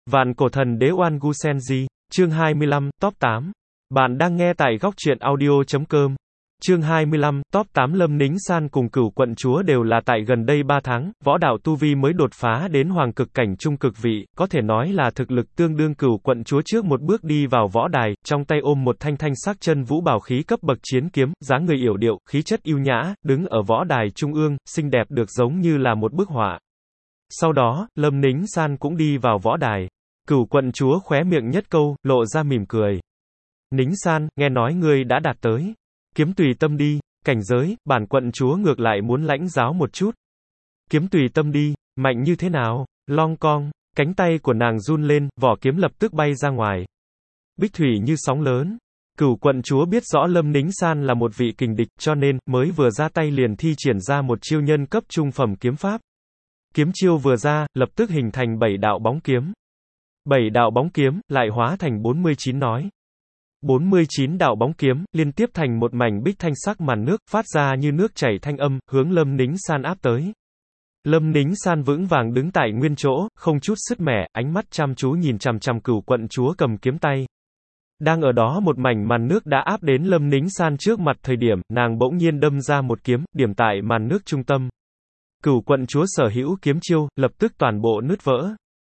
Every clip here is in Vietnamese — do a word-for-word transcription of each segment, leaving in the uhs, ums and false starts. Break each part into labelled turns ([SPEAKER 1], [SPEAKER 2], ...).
[SPEAKER 1] Vạn cổ thần đế Oan Gu Senji, chương hai mươi lăm, top tám. Bạn đang nghe tại góc truyện audio chấm com. Chương hai mươi lăm, top tám. Lâm Nính San cùng Cửu Quận Chúa đều là tại gần đây ba tháng, võ đạo tu vi mới đột phá đến hoàng cực cảnh trung cực vị, có thể nói là thực lực tương đương Cửu Quận Chúa trước một bước đi vào võ đài, trong tay ôm một thanh thanh sắc chân vũ bảo khí cấp bậc chiến kiếm, dáng người yểu điệu, khí chất yêu nhã, đứng ở võ đài trung ương, xinh đẹp được giống như là một bức họa. Sau đó, Lâm Nính San cũng đi vào võ đài. Cửu Quận Chúa khóe miệng nhất câu, lộ ra mỉm cười. Nính San, nghe nói ngươi đã đạt tới kiếm tùy tâm đi, cảnh giới, bản quận chúa ngược lại muốn lãnh giáo một chút. Kiếm tùy tâm đi, mạnh như thế nào? Long cong, cánh tay của nàng run lên, vỏ kiếm lập tức bay ra ngoài. Bích thủy như sóng lớn. Cửu Quận Chúa biết rõ Lâm Nính San là một vị kình địch, cho nên, mới vừa ra tay liền thi triển ra một chiêu nhân cấp trung phẩm kiếm pháp. Kiếm chiêu vừa ra, lập tức hình thành bảy đạo bóng kiếm. Bảy đạo bóng kiếm, lại hóa thành bốn mươi chín nói. bốn mươi chín đạo bóng kiếm, liên tiếp thành một mảnh bích thanh sắc màn nước, phát ra như nước chảy thanh âm, hướng Lâm Nính San áp tới. Lâm Nính San vững vàng đứng tại nguyên chỗ, không chút sứt mẻ, ánh mắt chăm chú nhìn chằm chằm Cửu Quận Chúa cầm kiếm tay. Đang ở đó một mảnh màn nước đã áp đến Lâm Nính San trước mặt thời điểm, nàng bỗng nhiên đâm ra một kiếm, điểm tại màn nước trung tâm. Cửu Quận Chúa sở hữu kiếm chiêu, lập tức toàn bộ nứt vỡ.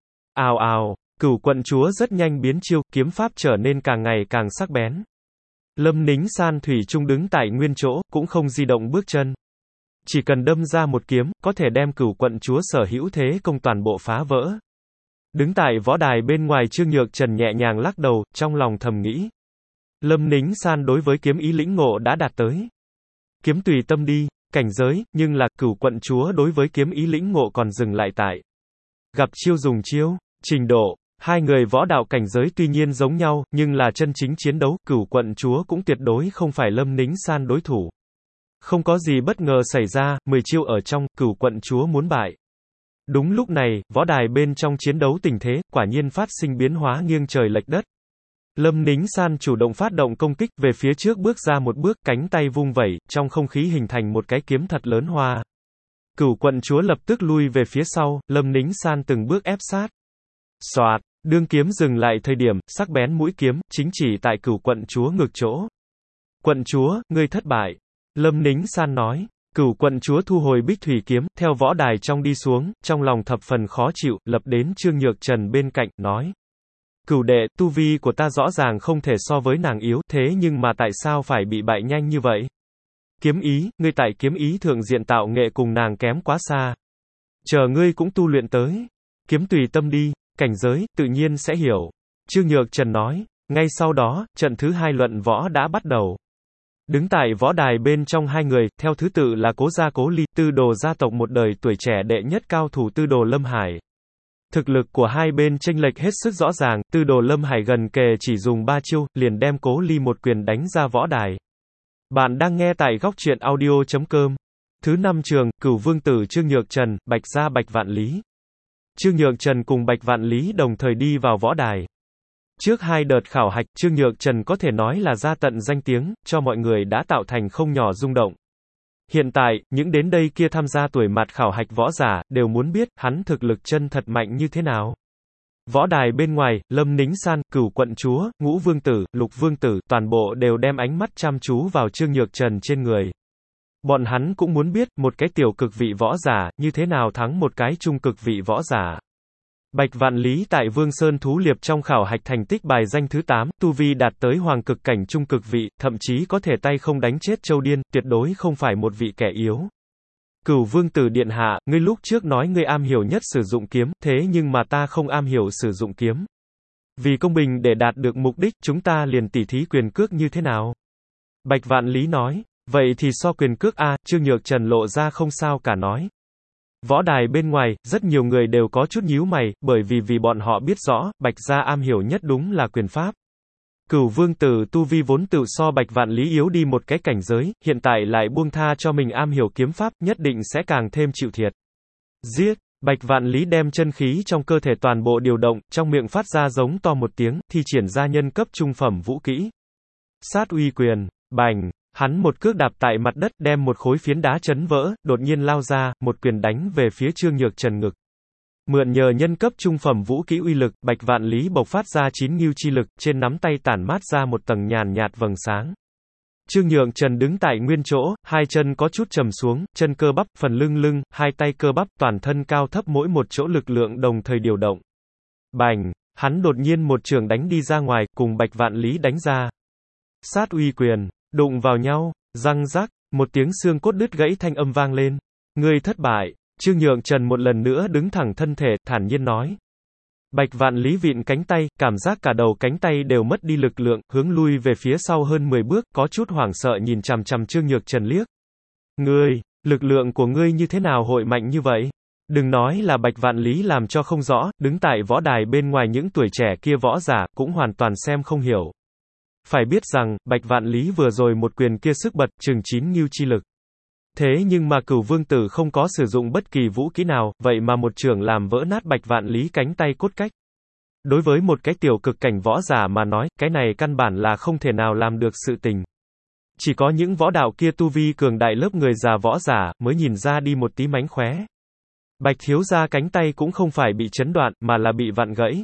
[SPEAKER 1] Ào ào. Cửu Quận Chúa rất nhanh biến chiêu, kiếm pháp trở nên càng ngày càng sắc bén. Lâm Nính San thủy chung đứng tại nguyên chỗ, cũng không di động bước chân. Chỉ cần đâm ra một kiếm, có thể đem Cửu Quận Chúa sở hữu thế công toàn bộ phá vỡ. Đứng tại võ đài bên ngoài Trương Nhược Trần nhẹ nhàng lắc đầu, trong lòng thầm nghĩ. Lâm Nính San đối với kiếm ý lĩnh ngộ đã đạt tới kiếm tùy tâm đi, cảnh giới, nhưng là, Cửu Quận Chúa đối với kiếm ý lĩnh ngộ còn dừng lại tại gặp chiêu dùng chiêu, trình độ. Hai người võ đạo cảnh giới tuy nhiên giống nhau, nhưng là chân chính chiến đấu, Cửu Quận Chúa cũng tuyệt đối không phải Lâm Nính San đối thủ. Không có gì bất ngờ xảy ra, mười chiêu ở trong, Cửu Quận Chúa muốn bại. Đúng lúc này, võ đài bên trong chiến đấu tình thế, quả nhiên phát sinh biến hóa nghiêng trời lệch đất. Lâm Nính San chủ động phát động công kích, về phía trước bước ra một bước, cánh tay vung vẩy, trong không khí hình thành một cái kiếm thật lớn hoa. Cửu Quận Chúa lập tức lui về phía sau, Lâm Nính San từng bước ép sát. Soạt, đương kiếm dừng lại thời điểm, sắc bén mũi kiếm, chính chỉ tại Cửu Quận Chúa ngực chỗ. Quận Chúa, ngươi thất bại. Lâm Nính San nói. Cửu Quận Chúa thu hồi bích thủy kiếm, theo võ đài trong đi xuống, trong lòng thập phần khó chịu, lập đến Trương Nhược Trần bên cạnh, nói. Cửu đệ, tu vi của ta rõ ràng không thể so với nàng yếu, thế nhưng mà tại sao phải bị bại nhanh như vậy? Kiếm ý, ngươi tại kiếm ý thượng diện tạo nghệ cùng nàng kém quá xa. Chờ ngươi cũng tu luyện tới. Kiếm tùy tâm đi. Cảnh giới, tự nhiên sẽ hiểu. Trương Nhược Trần nói. Ngay sau đó, trận thứ hai luận võ đã bắt đầu. Đứng tại võ đài bên trong hai người, theo thứ tự là Cố Gia Cố Ly, Tư Đồ gia tộc một đời tuổi trẻ đệ nhất cao thủ Tư Đồ Lâm Hải. Thực lực của hai bên chênh lệch hết sức rõ ràng, Tư Đồ Lâm Hải gần kề chỉ dùng ba chiêu, liền đem Cố Ly một quyền đánh ra võ đài. Bạn đang nghe tại góc truyện audio chấm com. Thứ năm trường, Cửu Vương tử Trương Nhược Trần, Bạch Gia Bạch Vạn Lý. Trương Nhược Trần cùng Bạch Vạn Lý đồng thời đi vào võ đài. Trước hai đợt khảo hạch, Trương Nhược Trần có thể nói là ra tận danh tiếng, cho mọi người đã tạo thành không nhỏ rung động. Hiện tại, những đến đây kia tham gia tuổi mặt khảo hạch võ giả, đều muốn biết, hắn thực lực chân thật mạnh như thế nào. Võ đài bên ngoài, Lâm Nính San, Cửu Quận Chúa, Ngũ Vương tử, Lục Vương tử, toàn bộ đều đem ánh mắt chăm chú vào Trương Nhược Trần trên người. Bọn hắn cũng muốn biết, một cái tiểu cực vị võ giả, như thế nào thắng một cái trung cực vị võ giả. Bạch Vạn Lý tại Vương Sơn Thú Liệp trong khảo hạch thành tích bài danh thứ tám, tu vi đạt tới hoàng cực cảnh trung cực vị, thậm chí có thể tay không đánh chết Châu Điên, tuyệt đối không phải một vị kẻ yếu. Cửu Vương tử điện hạ, ngươi lúc trước nói ngươi am hiểu nhất sử dụng kiếm, thế nhưng mà ta không am hiểu sử dụng kiếm. Vì công bình để đạt được mục đích, chúng ta liền tỉ thí quyền cước như thế nào? Bạch Vạn Lý nói. Vậy thì so quyền cước a, Trương Nhược Trần lộ ra không sao cả nói. Võ đài bên ngoài, rất nhiều người đều có chút nhíu mày, bởi vì vì bọn họ biết rõ, Bạch Gia am hiểu nhất đúng là quyền pháp. Cửu Vương tử tu vi vốn tự so Bạch Vạn Lý yếu đi một cái cảnh giới, hiện tại lại buông tha cho mình am hiểu kiếm pháp, nhất định sẽ càng thêm chịu thiệt. Giết! Bạch Vạn Lý đem chân khí trong cơ thể toàn bộ điều động, trong miệng phát ra giống to một tiếng, thi triển ra nhân cấp trung phẩm vũ kỹ. Sát uy quyền, bành! Hắn một cước đạp tại mặt đất, đem một khối phiến đá chấn vỡ, đột nhiên lao ra, một quyền đánh về phía Trương Nhược Trần ngực. Mượn nhờ nhân cấp trung phẩm vũ kỹ uy lực, Bạch Vạn Lý bộc phát ra chín ngưu chi lực, trên nắm tay tản mát ra một tầng nhàn nhạt vầng sáng. Trương Nhượng Trần đứng tại nguyên chỗ, hai chân có chút trầm xuống, chân cơ bắp, phần lưng lưng, hai tay cơ bắp, toàn thân cao thấp mỗi một chỗ lực lượng đồng thời điều động. Bành! Hắn đột nhiên một trường đánh đi ra ngoài, cùng Bạch Vạn Lý đánh ra. Sát uy quyền, đụng vào nhau, răng rắc, một tiếng xương cốt đứt gãy thanh âm vang lên. Ngươi thất bại. Trương Nhượng Trần một lần nữa đứng thẳng thân thể, thản nhiên nói. Bạch Vạn Lý vịn cánh tay, cảm giác cả đầu cánh tay đều mất đi lực lượng, hướng lui về phía sau hơn mười bước, có chút hoảng sợ nhìn chằm chằm Trương Nhượng Trần liếc. Ngươi, lực lượng của ngươi như thế nào hội mạnh như vậy? Đừng nói là Bạch Vạn Lý làm cho không rõ, đứng tại võ đài bên ngoài những tuổi trẻ kia võ giả, cũng hoàn toàn xem không hiểu. Phải biết rằng, Bạch Vạn Lý vừa rồi một quyền kia sức bật, chừng chín ngưu chi lực. Thế nhưng mà Cửu Vương Tử không có sử dụng bất kỳ vũ kỹ nào, vậy mà một trường làm vỡ nát Bạch Vạn Lý cánh tay cốt cách. Đối với một cái tiểu cực cảnh võ giả mà nói, cái này căn bản là không thể nào làm được sự tình. Chỉ có những võ đạo kia tu vi cường đại lớp người già võ giả, mới nhìn ra đi một tí mánh khóe. Bạch thiếu gia cánh tay cũng không phải bị chấn đoạn, mà là bị vặn gãy.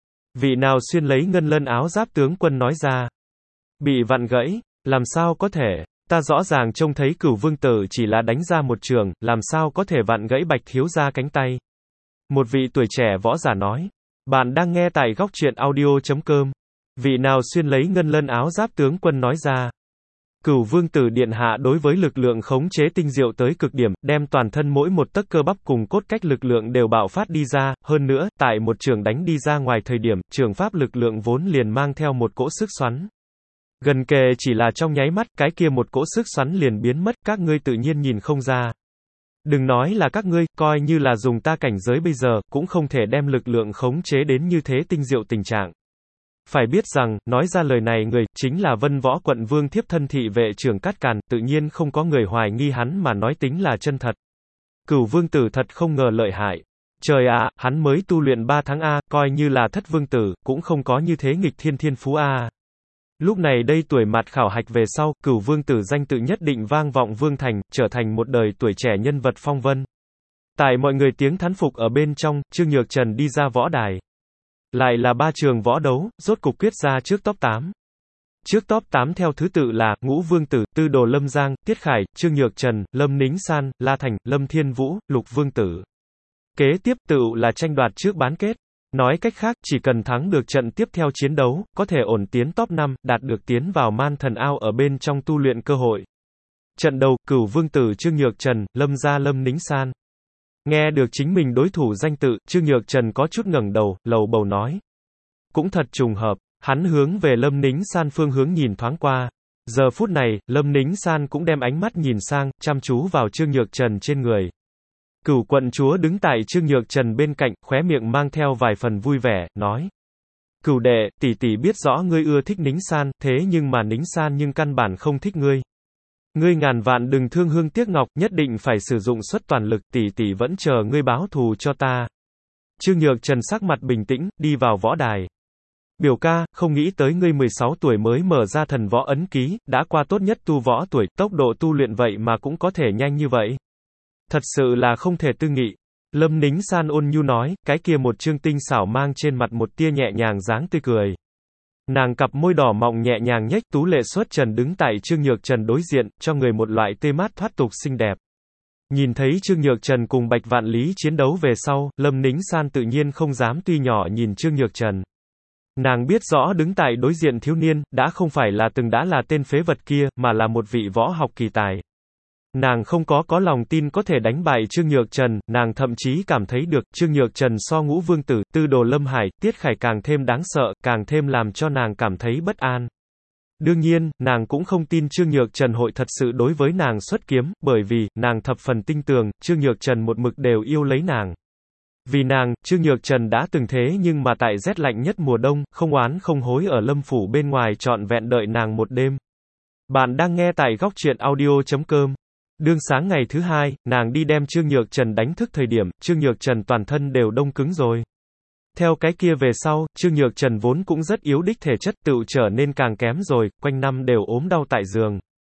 [SPEAKER 1] Vị nào xuyên lấy ngân lân áo giáp tướng quân nói ra. Bị vặn gãy, làm sao có thể? Ta rõ ràng trông thấy Cửu Vương Tử chỉ là đánh ra một trường, làm sao có thể vặn gãy Bạch thiếu gia cánh tay? Một vị tuổi trẻ võ giả nói. Bạn đang nghe tại góc truyện audio chấm com. Vị nào xuyên lấy ngân lân áo giáp tướng quân nói ra. Cửu Vương Tử điện hạ đối với lực lượng khống chế tinh diệu tới cực điểm, đem toàn thân mỗi một tấc cơ bắp cùng cốt cách lực lượng đều bạo phát đi ra, hơn nữa, tại một trường đánh đi ra ngoài thời điểm, trường pháp lực lượng vốn liền mang theo một cỗ sức xoắn. Gần kề chỉ là trong nháy mắt, cái kia một cỗ sức xoắn liền biến mất, các ngươi tự nhiên nhìn không ra. Đừng nói là các ngươi, coi như là dùng ta cảnh giới bây giờ, cũng không thể đem lực lượng khống chế đến như thế tinh diệu tình trạng. Phải biết rằng, nói ra lời này người, chính là Vân Võ quận vương thiếp thân thị vệ trưởng Cát Càn, tự nhiên không có người hoài nghi hắn mà nói tính là chân thật. Cửu Vương Tử thật không ngờ lợi hại. Trời ạ, à, hắn mới tu luyện ba tháng A, coi như là thất vương tử, cũng không có như thế nghịch thiên thiên phú A. Lúc này đây tuổi mạt khảo hạch về sau, Cửu Vương Tử danh tự nhất định vang vọng Vương Thành, trở thành một đời tuổi trẻ nhân vật phong vân. Tại mọi người tiếng thán phục ở bên trong, Trương Nhượng Trần đi ra võ đài. Lại là ba trường võ đấu, rốt cục quyết ra trước top tám. Trước top tám theo thứ tự là, Ngũ Vương Tử, Tư Đồ Lâm Giang, Tiết Khải, Trương Nhượng Trần, Lâm Nính San, La Thành, Lâm Thiên Vũ, Lục Vương Tử. Kế tiếp tự là tranh đoạt trước bán kết. Nói cách khác, chỉ cần thắng được trận tiếp theo chiến đấu, có thể ổn tiến top năm, đạt được tiến vào Man Thần Ao ở bên trong tu luyện cơ hội. Trận đầu, Cửu Vương Tử Trương Nhượng Trần, Lâm gia Lâm Nính San. Nghe được chính mình đối thủ danh tự, Trương Nhượng Trần có chút ngẩng đầu, lầu bầu nói. Cũng thật trùng hợp, hắn hướng về Lâm Nính San phương hướng nhìn thoáng qua. Giờ phút này, Lâm Nính San cũng đem ánh mắt nhìn sang, chăm chú vào Trương Nhượng Trần trên người. Cửu quận chúa đứng tại Trương Nhượng Trần bên cạnh, khóe miệng mang theo vài phần vui vẻ, nói. Cửu đệ, tỷ tỷ biết rõ ngươi ưa thích Nính San, thế nhưng mà Nính San nhưng căn bản không thích ngươi. Ngươi ngàn vạn đừng thương hương tiếc ngọc, nhất định phải sử dụng suất toàn lực, tỷ tỷ vẫn chờ ngươi báo thù cho ta. Trương Nhượng Trần sắc mặt bình tĩnh, đi vào võ đài. Biểu ca, không nghĩ tới ngươi mười sáu tuổi mới mở ra thần võ ấn ký, đã qua tốt nhất tu võ tuổi, tốc độ tu luyện vậy mà cũng có thể nhanh như vậy. Thật sự là không thể tư nghị. Lâm Nính San ôn nhu nói, cái kia một trương tinh xảo mang trên mặt một tia nhẹ nhàng dáng tươi cười. Nàng cặp môi đỏ mọng nhẹ nhàng nhếch, tú lệ xuất trần đứng tại Trương Nhượng Trần đối diện, cho người một loại tê mát thoát tục xinh đẹp. Nhìn thấy Trương Nhượng Trần cùng Bạch Vạn Lý chiến đấu về sau, Lâm Nính San tự nhiên không dám tuy nhỏ nhìn Trương Nhượng Trần. Nàng biết rõ đứng tại đối diện thiếu niên, đã không phải là từng đã là tên phế vật kia, mà là một vị võ học kỳ tài. Nàng không có có lòng tin có thể đánh bại Trương Nhượng Trần, nàng thậm chí cảm thấy được, Trương Nhượng Trần so Ngũ Vương Tử, Tư Đồ Lâm Hải, Tiết Khải càng thêm đáng sợ, càng thêm làm cho nàng cảm thấy bất an. Đương nhiên, nàng cũng không tin Trương Nhượng Trần hội thật sự đối với nàng xuất kiếm, bởi vì, nàng thập phần tin tưởng, Trương Nhượng Trần một mực đều yêu lấy nàng. Vì nàng, Trương Nhượng Trần đã từng thế nhưng mà tại rét lạnh nhất mùa đông, không oán không hối ở Lâm Phủ bên ngoài trọn vẹn đợi nàng một đêm. Bạn đang nghe tại góc truyện audio chấm com. Đương sáng ngày thứ hai, nàng đi đem Trương Nhượng Trần đánh thức thời điểm, Trương Nhượng Trần toàn thân đều đông cứng rồi. Theo cái kia về sau, Trương Nhượng Trần vốn cũng rất yếu đích thể chất tự trở nên càng kém rồi, quanh năm đều ốm đau tại giường.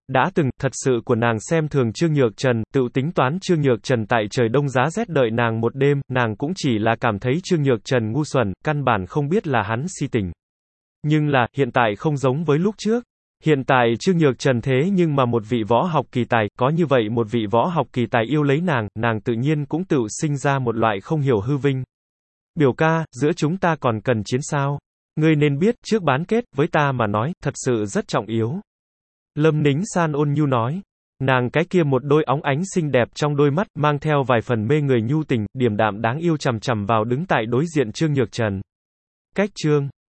[SPEAKER 1] Đã từng, thật sự của nàng xem thường Trương Nhược Trần, tự tính toán Trương Nhược Trần tại trời đông giá rét đợi nàng một đêm, nàng cũng chỉ là cảm thấy Trương Nhược Trần ngu xuẩn, căn bản không biết là hắn si tình. Nhưng là, hiện tại không giống với lúc trước. Hiện tại Trương Nhược Trần thế nhưng mà một vị võ học kỳ tài, có như vậy một vị võ học kỳ tài yêu lấy nàng, nàng tự nhiên cũng tự sinh ra một loại không hiểu hư vinh. Biểu ca, giữa chúng ta còn cần chiến sao? Ngươi nên biết, trước bán kết, với ta mà nói, thật sự rất trọng yếu. Lâm Nính San ôn nhu nói. Nàng cái kia một đôi óng ánh xinh đẹp trong đôi mắt, mang theo vài phần mê người nhu tình, điềm đạm đáng yêu chằm chằm vào đứng tại đối diện Trương Nhược Trần. Cách chương